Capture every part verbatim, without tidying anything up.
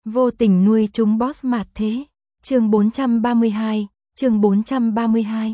Vô tình nuôi chúng boss mạt thế. Chương bốn trăm ba mươi hai, chương bốn trăm ba mươi hai.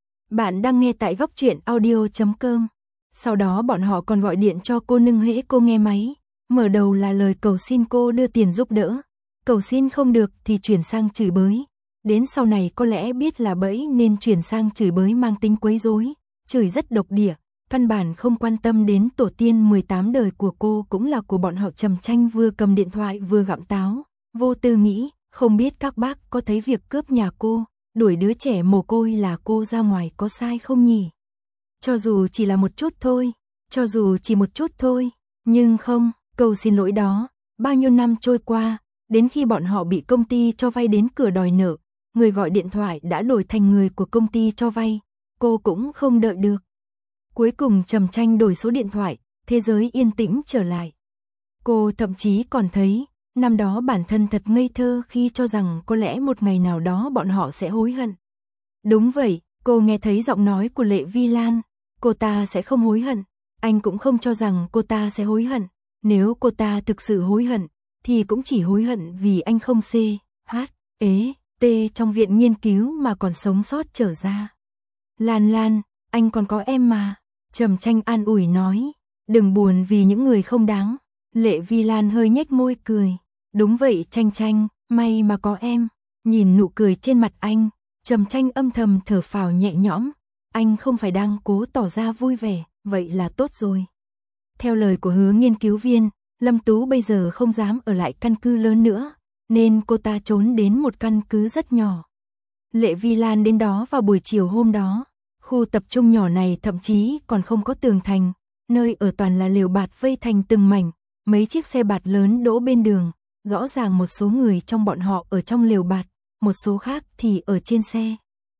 Bạn đang nghe tại góc truyện audio chấm com. Sau đó bọn họ còn gọi điện cho cô nương hễ cô nghe máy. Mở đầu là lời cầu xin cô đưa tiền giúp đỡ. Cầu xin không được thì chuyển sang chửi bới. Đến sau này có lẽ biết là bẫy nên chuyển sang chửi bới mang tính quấy rối, chửi rất độc địa, căn bản không quan tâm đến tổ tiên mười tám đời của cô cũng là của bọn họ. Trầm Tranh vừa cầm điện thoại vừa gặm táo, vô tư nghĩ, không biết các bác có thấy việc cướp nhà cô, đuổi đứa trẻ mồ côi là cô ra ngoài có sai không nhỉ? Cho dù chỉ là một chút thôi, cho dù chỉ một chút thôi, nhưng không, câu xin lỗi đó, bao nhiêu năm trôi qua, đến khi bọn họ bị công ty cho vay đến cửa đòi nợ, người gọi điện thoại đã đổi thành người của công ty cho vay, cô cũng không đợi được. Cuối cùng Trầm Tranh đổi số điện thoại, thế giới yên tĩnh trở lại. Cô thậm chí còn thấy, năm đó bản thân thật ngây thơ khi cho rằng có lẽ một ngày nào đó bọn họ sẽ hối hận. Đúng vậy, cô nghe thấy giọng nói của Lệ Vi Lan, cô ta sẽ không hối hận, anh cũng không cho rằng cô ta sẽ hối hận, nếu cô ta thực sự hối hận, thì cũng chỉ hối hận vì anh không C, H, ế, T trong viện nghiên cứu mà còn sống sót trở ra. Lan Lan, anh còn có em mà. Trầm Tranh an ủi nói, đừng buồn vì những người không đáng. Lệ Vi Lan hơi nhếch môi cười, đúng vậy Tranh Tranh, may mà có em. Nhìn nụ cười trên mặt anh, Trầm Tranh âm thầm thở phào nhẹ nhõm, anh không phải đang cố tỏ ra vui vẻ, vậy là tốt rồi. Theo lời của Hứa nghiên cứu viên, Lâm Tú bây giờ không dám ở lại căn cứ lớn nữa, nên cô ta trốn đến một căn cứ rất nhỏ. Lệ Vi Lan đến đó vào buổi chiều hôm đó. Khu tập trung nhỏ này thậm chí còn không có tường thành, nơi ở toàn là lều bạt vây thành từng mảnh, mấy chiếc xe bạt lớn đỗ bên đường, rõ ràng một số người trong bọn họ ở trong lều bạt, một số khác thì ở trên xe.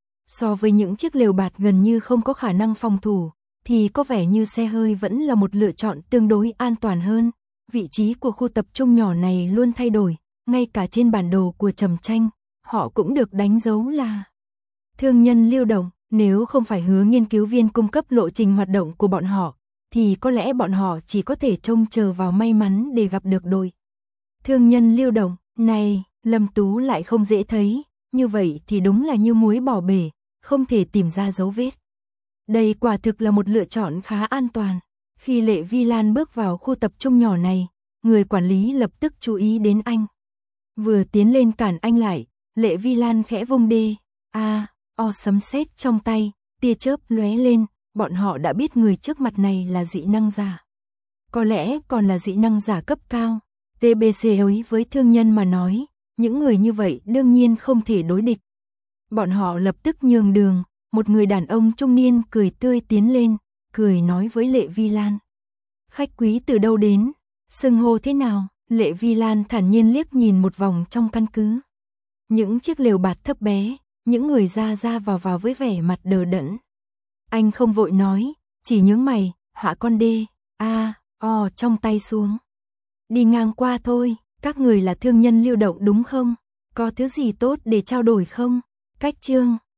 So với những chiếc lều bạt gần như không có khả năng phòng thủ, thì có vẻ như xe hơi vẫn là một lựa chọn tương đối an toàn hơn. Vị trí của khu tập trung nhỏ này luôn thay đổi, ngay cả trên bản đồ của Trầm Tranh, họ cũng được đánh dấu là thương nhân lưu động. Nếu không phải Hứa nghiên cứu viên cung cấp lộ trình hoạt động của bọn họ, thì có lẽ bọn họ chỉ có thể trông chờ vào may mắn để gặp được đội thương nhân lưu động. Này, Lâm Tú lại không dễ thấy, như vậy thì đúng là như muối bỏ bể, không thể tìm ra dấu vết. Đây quả thực là một lựa chọn khá an toàn. Khi Lệ Vi Lan bước vào khu tập trung nhỏ này, người quản lý lập tức chú ý đến anh. Vừa tiến lên cản anh lại, Lệ Vi Lan khẽ vung đê, a o sấm sét trong tay, tia chớp lóe lên, bọn họ đã biết người trước mặt này là dị năng giả. Có lẽ còn là dị năng giả cấp cao. tê bê xê ấy với thương nhân mà nói, những người như vậy đương nhiên không thể đối địch. Bọn họ lập tức nhường đường, một người đàn ông trung niên cười tươi tiến lên, cười nói với Lệ Vi Lan. Khách quý từ đâu đến, xưng hô thế nào? Lệ Vi Lan thản nhiên liếc nhìn một vòng trong căn cứ. Những chiếc lều bạt thấp bé, những người ra ra vào vào với vẻ mặt đờ đẫn. Anh không vội nói, chỉ nhướng mày, hạ con đê, a, o trong tay xuống. Đi ngang qua thôi, các người là thương nhân lưu động đúng không? Có thứ gì tốt để trao đổi không? Cách chương,